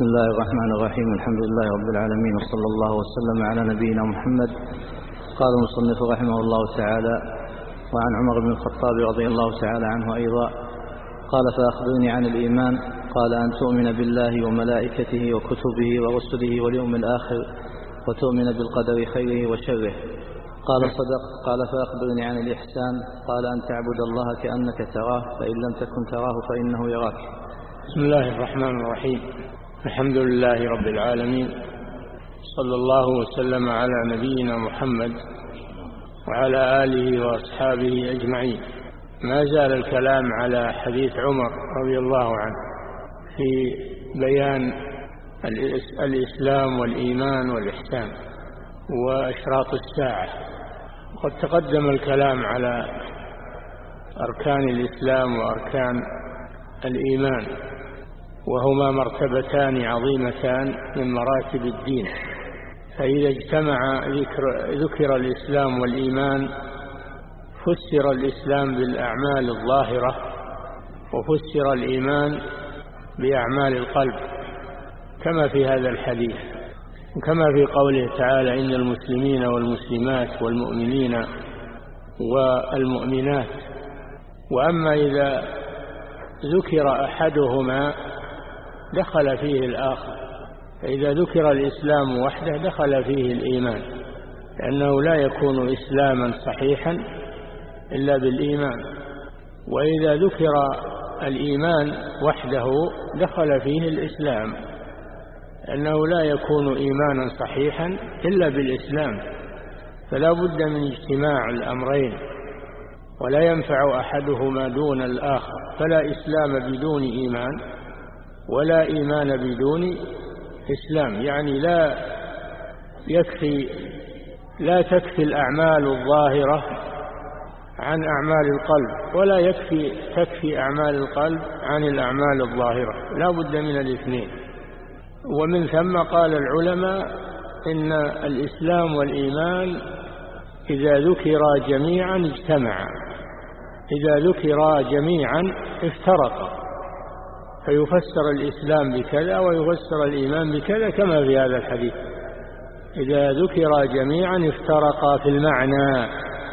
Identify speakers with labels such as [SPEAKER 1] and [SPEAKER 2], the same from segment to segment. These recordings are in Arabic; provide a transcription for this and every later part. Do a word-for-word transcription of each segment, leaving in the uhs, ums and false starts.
[SPEAKER 1] بسم الله الرحمن الرحيم. الحمد لله رب العالمين، وصلى الله وسلم على نبينا محمد. قال المصنف رحمه الله تعالى: وعن عمر بن الخطاب رضي الله تعالى عنه أيضا قال: فأخبرني عن الإيمان. قال: أن تؤمن بالله وملائكته وكتبه ورسله واليوم الآخر وتؤمن بالقدر خيره وشره. قال: صدق. قال: فأخبرني عن الإحسان. قال: أن تعبد الله كأنك تراه فإن لم تكن تراه فإنه يراك.
[SPEAKER 2] بسم الله الرحمن الرحيم. الحمد لله رب العالمين، صلى الله وسلم على نبينا محمد وعلى آله وأصحابه أجمعين. ما زال الكلام على حديث عمر رضي الله عنه في بيان الإسلام والإيمان والإحسان وأشراط الساعة. وقد تقدم الكلام على أركان الإسلام وأركان الإيمان، وهما مرتبتان عظيمتان من مراتب الدين. فإذا اجتمع ذكر, ذكر الإسلام والإيمان فسر الإسلام بالأعمال الظاهرة، وفسر الإيمان بأعمال القلب، كما في هذا الحديث، وكما في قوله تعالى: إن المسلمين والمسلمات والمؤمنين والمؤمنات. وأما إذا ذكر أحدهما دخل فيه الآخر، فإذا ذكر الإسلام وحده دخل فيه الإيمان، لأنه لا يكون إسلاما صحيحا إلا بالإيمان. وإذا ذكر الإيمان وحده دخل فيه الإسلام، لأنه لا يكون إيمانا صحيحا إلا بالإسلام. فلا بد من اجتماع الأمرين، ولا ينفع أحدهما دون الآخر. فلا إسلام بدون إيمان، ولا إيمان بدون إسلام. يعني لا يكفي لا تكفي الأعمال الظاهرة عن أعمال القلب، ولا يكفي تكفي أعمال القلب عن الأعمال الظاهرة. لا بد من الاثنين. ومن ثم قال العلماء إن الإسلام والإيمان إذا ذكرا جميعا اجتمعا، إذا ذكرا جميعا افترقا، فيفسر الإسلام بكذا ويفسر الإيمان بكذا، كما في هذا الحديث: إذا ذكرا جميعا افترقا في المعنى،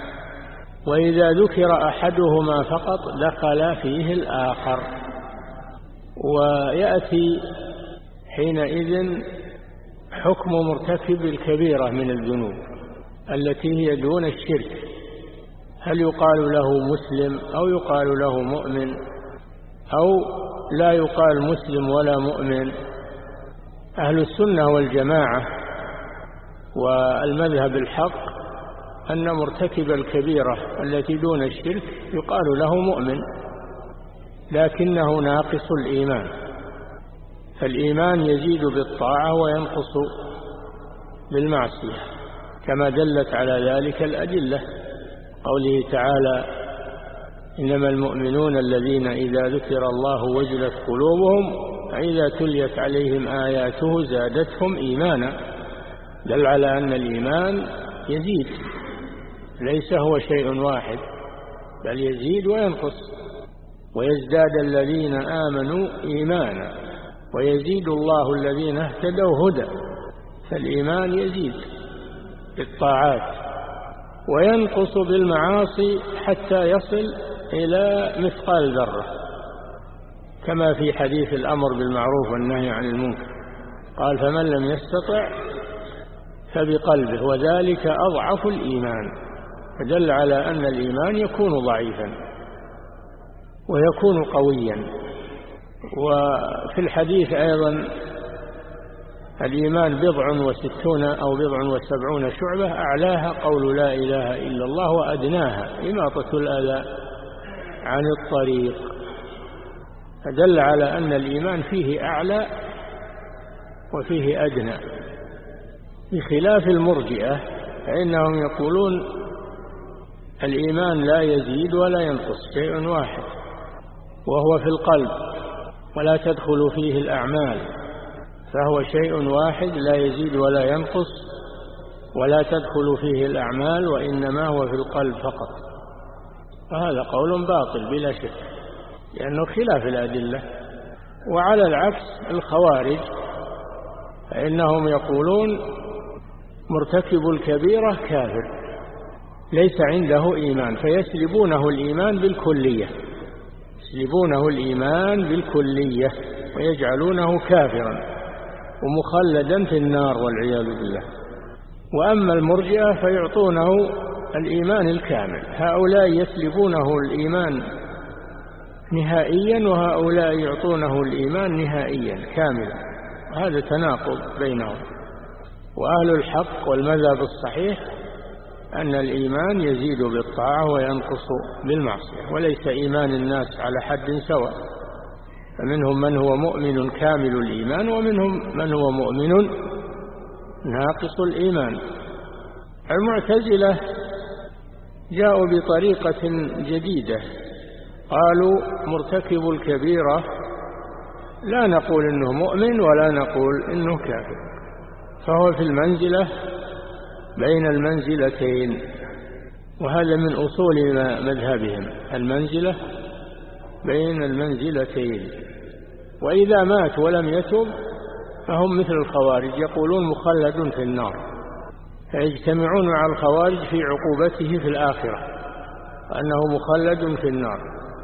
[SPEAKER 2] وإذا ذكر أحدهما فقط دخل فيه الآخر. ويأتي حينئذ حكم مرتكب الكبيرة من الذنوب التي هي دون الشرك. هل يقال له مسلم أو يقال له مؤمن، أو لا يقال مسلم ولا مؤمن؟ أهل السنة والجماعة والمذهب الحق أن مرتكب الكبيرة التي دون الشرك يقال له مؤمن، لكنه ناقص الإيمان. فالإيمان يزيد بالطاعة وينقص بالمعصية، كما دلت على ذلك الأدلة. قوله تعالى: إنما المؤمنون الذين إذا ذكر الله وجلت قلوبهم وإذا تليت عليهم آياته زادتهم إيمانا. دل على أن الإيمان يزيد، ليس هو شيء واحد، بل يزيد وينقص. ويزداد الذين آمنوا إيمانا ويزيد الله الذين اهتدوا هدى. فالإيمان يزيد بالطاعات وينقص بالمعاصي حتى يصل إلى مثقال ذرة، كما في حديث الأمر بالمعروف والنهي عن المنكر. قال: فمن لم يستطع فبقلبه وذلك أضعف الإيمان. فدل على أن الإيمان يكون ضعيفا ويكون قويا. وفي الحديث أيضا: الإيمان بضع وستون أو بضع وسبعون شعبة، أعلاها قول لا إله إلا الله، وأدناها إماطة الأذى عن الطريق. فدل على أن الإيمان فيه أعلى وفيه أدنى، بخلاف المرجئة فإنهم يقولون الإيمان لا يزيد ولا ينقص، شيء واحد، وهو في القلب ولا تدخل فيه الأعمال، فهو شيء واحد لا يزيد ولا ينقص ولا تدخل فيه الأعمال، وإنما هو في القلب فقط. فهذا قول باطل بلا شك، لأنه خلاف الأدلة. وعلى العكس الخوارج فإنهم يقولون مرتكب الكبيرة كافر ليس عنده إيمان، فيسلبونه الإيمان بالكلية، يسلبونه الإيمان بالكلية ويجعلونه كافرا ومخلدا في النار والعياذ بالله. وأما المرجئة فيعطونه الإيمان الكامل، هؤلاء يسلبونه الإيمان نهائيا وهؤلاء يعطونه الإيمان نهائيا كاملا، وهذا تناقض بينهم. وأهل الحق والمذهب الصحيح أن الإيمان يزيد بالطاعة وينقص بالمعصية، وليس إيمان الناس على حد سواء، فمنهم من هو مؤمن كامل الإيمان ومنهم من هو مؤمن ناقص الإيمان. المعتزلة جاءوا بطريقة جديدة، قالوا مرتكب الكبيرة لا نقول إنه مؤمن ولا نقول إنه كافر، فهو في المنزلة بين المنزلتين، وهذا من أصول مذهبهم، المنزلة بين المنزلتين. وإذا مات ولم يتب فهم مثل الخوارج، يقولون مخلد في النار، فيجتمعون مع الخوارج في عقوبته في الآخرة وأنه مخلد في النار.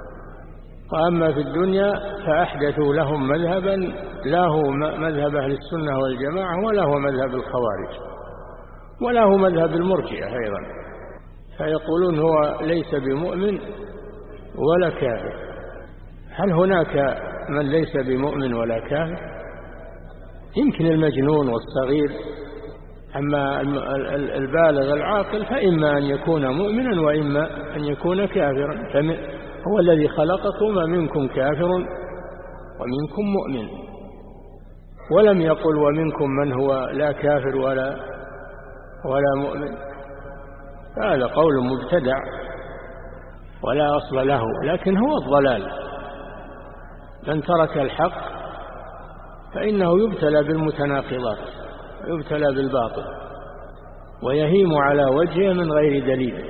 [SPEAKER 2] وأما في الدنيا فأحدثوا لهم مذهبا لا هو مذهب أهل السنة والجماعة ولا هو مذهب الخوارج ولا هو مذهب المرجئة أيضا، فيقولون هو ليس بمؤمن ولا كافر. هل هناك من ليس بمؤمن ولا كافر؟ يمكن المجنون والصغير، أما البالغ العاقل فإما أن يكون مؤمنا وإما أن يكون كافرا. هو الذي خلقكم ومنكم كافر ومنكم مؤمن، ولم يقل ومنكم من هو لا كافر ولا ولا مؤمن. هذا قول مبتدع ولا أصل له، لكن هو الضلال. من ترك الحق فإنه يبتلى بالمتناقضات، يبتلى بالباطل ويهيم على وجهه من غير دليل.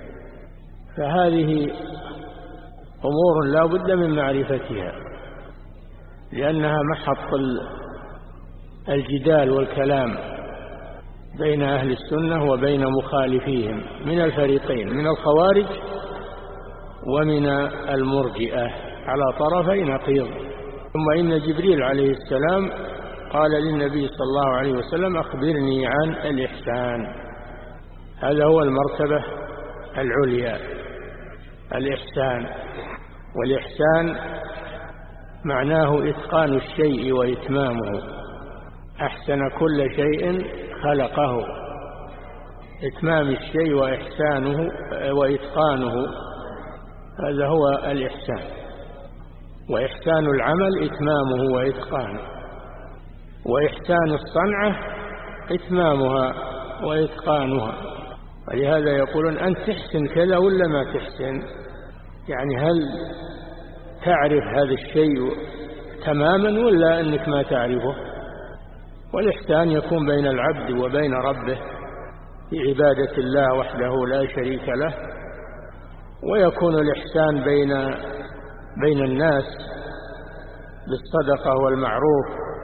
[SPEAKER 2] فهذه أمور لا بد من معرفتها، لأنها محط الجدال والكلام بين أهل السنة وبين مخالفيهم من الفريقين، من الخوارج ومن المرجئة على طرفي نقيض. ثم إن جبريل عليه السلام قال للنبي صلى الله عليه وسلم أخبرني عن الإحسان. هذا هو المرتبة العليا، الإحسان. والإحسان معناه إتقان الشيء وإتمامه، أحسن كل شيء خلقه، إتمام الشيء وإحسانه وإتقانه، هذا هو الإحسان. وإحسان العمل إتمامه وإتقانه، وإحسان الصنعة إتمامها وإتقانها. ولهذا يقولون أنت تحسن كذا ولا ما تحسن، يعني هل تعرف هذا الشيء تماما ولا أنك ما تعرفه. والإحسان يكون بين العبد وبين ربه في عبادة الله وحده لا شريك له، ويكون الإحسان بين بين الناس بالصدقة والمعروف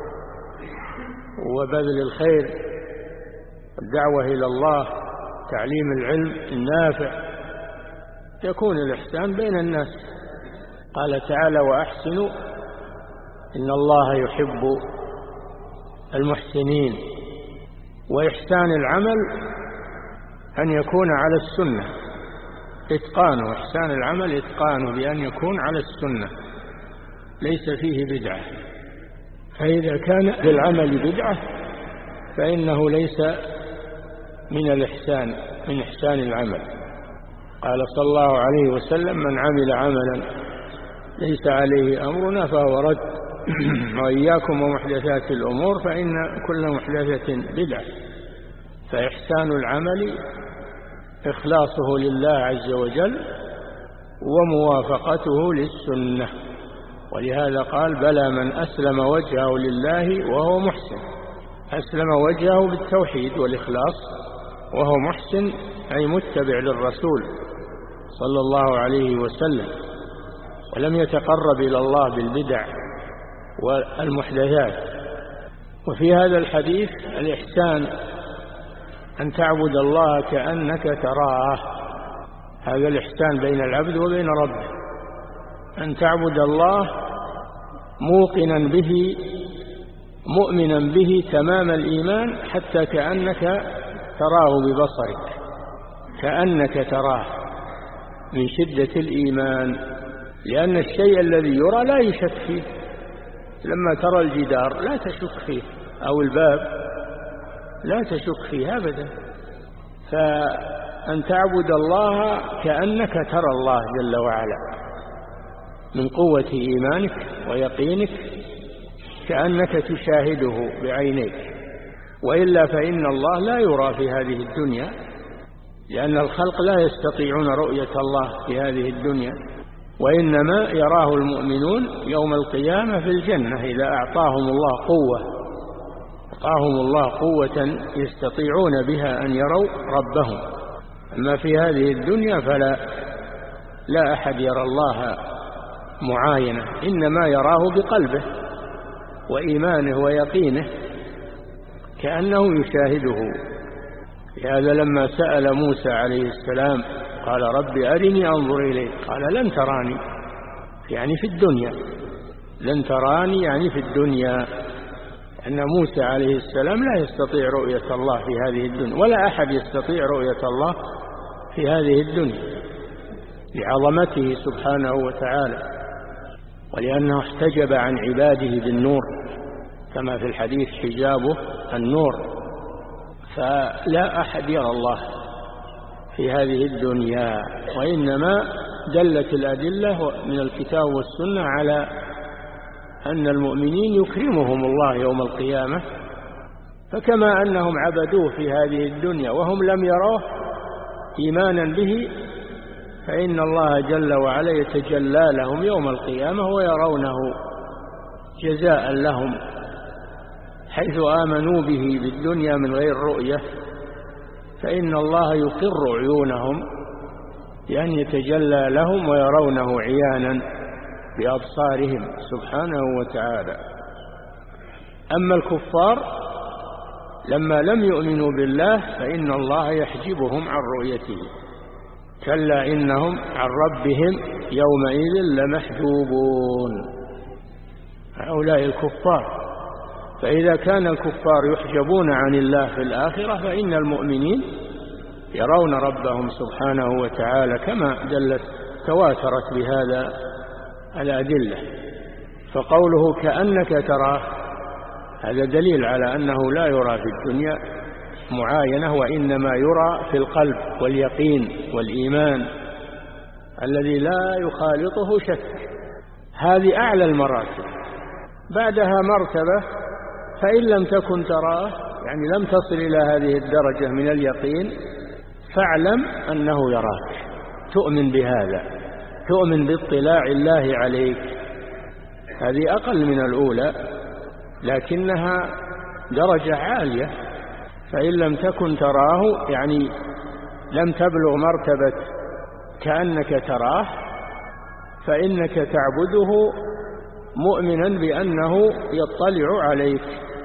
[SPEAKER 2] وبذل الخير والدعوة إلى الله، تعليم العلم النافع، يكون الإحسان بين الناس. قال تعالى وأحسنوا إن الله يحب المحسنين. وإحسان العمل أن يكون على السنة، إتقانه، إحسان العمل إتقانه بأن يكون على السنة ليس فيه بدعة. فإذا كان للعمل بدعة فإنه ليس من الإحسان، من إحسان العمل. قال صلى الله عليه وسلم من عمل عملا ليس عليه أمرنا فهو رد. وإياكم ومحدثات الأمور فإن كل محدثة بدعة. فإحسان العمل إخلاصه لله عز وجل وموافقته للسنة. ولهذا قال بلى من أسلم وجهه لله وهو محسن، أسلم وجهه بالتوحيد والإخلاص وهو محسن أي متبع للرسول صلى الله عليه وسلم، ولم يتقرب إلى الله بالبدع والمحدثات. وفي هذا الحديث الإحسان أن تعبد الله كأنك تراه، هذا الإحسان بين العبد وبين ربه، أن تعبد الله موقنا به مؤمنا به تمام الإيمان حتى كأنك تراه ببصرك، كأنك تراه من شدة الإيمان، لأن الشيء الذي يرى لا يشك فيه، لما ترى الجدار لا تشك فيه أو الباب لا تشك فيه أبدا. فأن تعبد الله كأنك ترى الله جل وعلا من قوة إيمانك ويقينك، كأنك تشاهده بعينيك، وإلا فإن الله لا يرى في هذه الدنيا، لأن الخلق لا يستطيعون رؤية الله في هذه الدنيا، وإنما يراه المؤمنون يوم القيامة في الجنة إذا أعطاهم الله قوة، أعطاهم الله قوة يستطيعون بها أن يروا ربهم. أما في هذه الدنيا فلا لا أحد يرى الله معاينة، إنما يراه بقلبه وإيمانه ويقينه كأنه يشاهده. لهذا لما سأل موسى عليه السلام قال رب أرني أنظر إليك، قال لن تراني، يعني في الدنيا، لن تراني يعني في الدنيا، أن موسى عليه السلام لا يستطيع رؤية الله في هذه الدنيا، ولا أحد يستطيع رؤية الله في هذه الدنيا لعظمته سبحانه وتعالى، ولأنه احتجب عن عباده بالنور كما في الحديث حجابه النور، فلا أحد يرى الله في هذه الدنيا. وإنما دلت الأدلة من الكتاب والسنة على أن المؤمنين يكرمهم الله يوم القيامة، فكما أنهم عبدوه في هذه الدنيا وهم لم يروه إيمانا به، فإن الله جل وعلا يتجلى لهم يوم القيامة ويرونه جزاء لهم، حيث آمنوا به بالدنيا من غير رؤية، فإن الله يقر عيونهم بأن يتجلى لهم ويرونه عيانا بأبصارهم سبحانه وتعالى. أما الكفار لما لم يؤمنوا بالله فإن الله يحجبهم عن رؤيته، كلا إنهم عن ربهم يومئذ لمحجوبون، هؤلاء الكفار. فإذا كان الكفار يحجبون عن الله في الآخرة فإن المؤمنين يرون ربهم سبحانه وتعالى، كما دلت تواترت بهذا الأدلة. فقوله كأنك تراه هذا دليل على أنه لا يرى في الدنيا معاينة، وإنما يرى في القلب واليقين والإيمان الذي لا يخالطه شك. هذه أعلى المراتب. بعدها مرتبة فإن لم تكن تراه، يعني لم تصل إلى هذه الدرجة من اليقين، فاعلم أنه يراك، تؤمن بهذا، تؤمن باطلاع الله عليك. هذه أقل من الأولى لكنها درجة عالية. فإن لم تكن تراه يعني لم تبلغ مرتبة كأنك تراه، فإنك تعبده مؤمنا بأنه يطلع عليك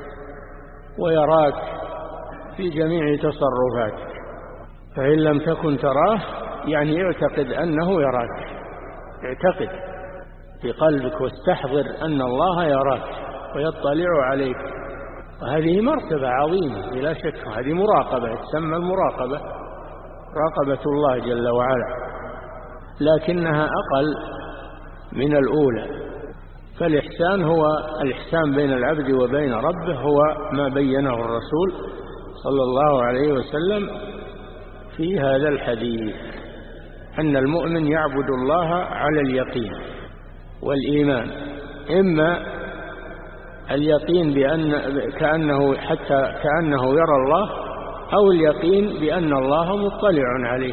[SPEAKER 2] ويراك في جميع تصرفاتك. فإن لم تكن تراه يعني اعتقد أنه يراك، اعتقد في قلبك واستحضر أن الله يراك ويطلع عليك. وهذه مرتبة عظيمة بلا شك، هذه مراقبة، تسمى المراقبة، مراقبة الله جل وعلا، لكنها أقل من الأولى. فالإحسان هو الإحسان بين العبد وبين ربه، هو ما بينه الرسول صلى الله عليه وسلم في هذا الحديث، أن المؤمن يعبد الله على اليقين والإيمان، إما اليقين بأن كأنه حتى كأنه يرى الله، أو اليقين بأن الله مطلع عليه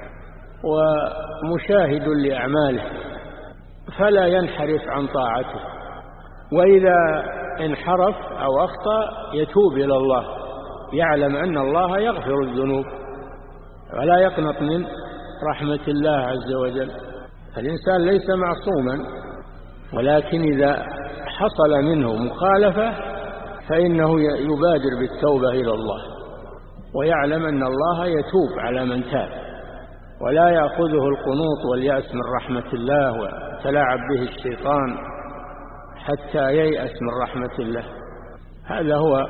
[SPEAKER 2] ومشاهد لأعماله فلا ينحرف عن طاعته، وإذا انحرف أو أخطأ يتوب إلى الله، يعلم أن الله يغفر الذنوب ولا يقنط من رحمة الله عز وجل. الإنسان ليس معصوما، ولكن إذا حصل منه مخالفة فإنه يبادر بالتوبة إلى الله، ويعلم أن الله يتوب على من تاب، ولا يأخذه القنوط واليأس من رحمة الله وتلاعب به الشيطان حتى ييأس من رحمة الله. هذا هو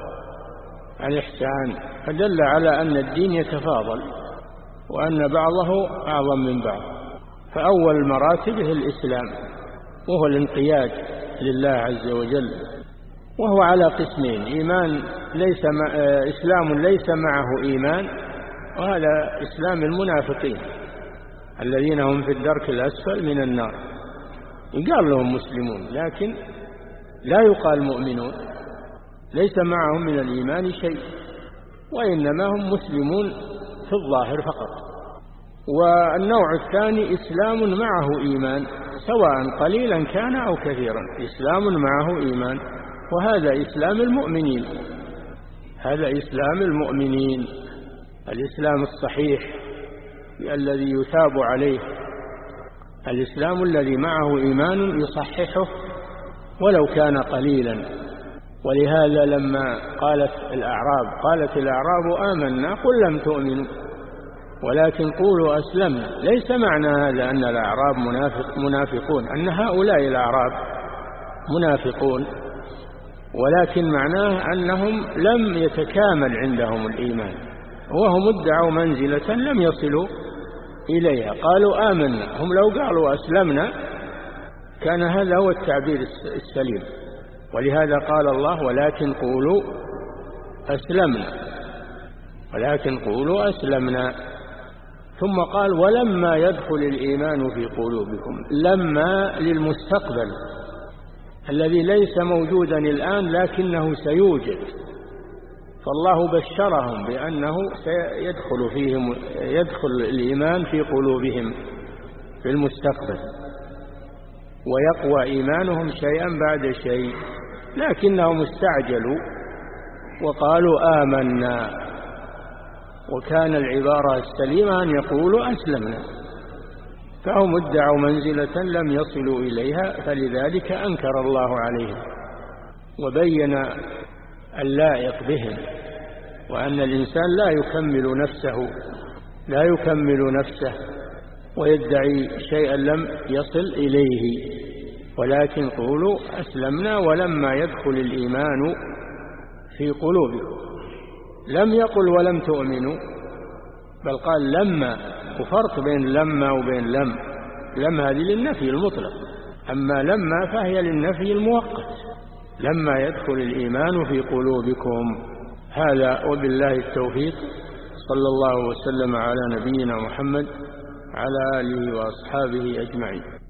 [SPEAKER 2] الإحسان، فدل على أن الدين يتفاضل وأن بعضه أعظم من بعض. فأول مراتبه الإسلام، وهو الانقياد لله عز وجل، وهو على قسمين: إيمان ليس مع إسلام ليس معه إيمان، وهذا إسلام المنافقين الذين هم في الدرك الأسفل من النار. يقال لهم مسلمون لكن لا يقال مؤمنون، ليس معهم من الإيمان شيء، وإنما هم مسلمون في الظاهر فقط. والنوع الثاني إسلام معه إيمان، سواء قليلا كان أو كثيرا، إسلام معه إيمان، وهذا إسلام المؤمنين، هذا إسلام المؤمنين، الإسلام الصحيح الذي يثاب عليه، الإسلام الذي معه إيمان يصححه ولو كان قليلا. ولهذا لما قالت الأعراب قالت الأعراب آمنا قل لم تؤمنوا ولكن قولوا أسلمنا، ليس معنى هذا أن الأعراب منافق منافقون، أن هؤلاء الأعراب منافقون، ولكن معناه أنهم لم يتكامل عندهم الإيمان، وهم ادعوا منزلة لم يصلوا إليها. قالوا آمنا، هم لو قالوا أسلمنا كان هذا هو التعبير السليم. ولهذا قال الله ولكن قولوا أسلمنا، ولكن قولوا أسلمنا. ثم قال ولما يدخل الإيمان في قلوبكم، لما للمستقبل الذي ليس موجودا الآن لكنه سيوجد، فالله بشرهم بأنه سيدخل فيهم يدخل الإيمان في قلوبهم في المستقبل، ويقوى إيمانهم شيئا بعد شيء، لكنهم استعجلوا وقالوا آمنا، وكان العبارة السليمة أن يقولوا أسلمنا، فهم ادعوا منزلة لم يصلوا إليها، فلذلك أنكر الله عليهم وبين اللائق بهم، وأن الإنسان لا يكمل نفسه لا يكمل نفسه ويدعي شيئا لم يصل إليه، ولكن قولوا أسلمنا ولما يدخل الإيمان في قلوبكم. لم يقل ولم تؤمنوا، بل قال لما، وفرق بين لما وبين لم. لم هذه للنفي المطلق، أما لما فهي للنفي المؤقت، لما يدخل الإيمان في قلوبكم. هذا وبالله التوفيق، صلى الله وسلم على نبينا محمد على آله وأصحابه أجمعين.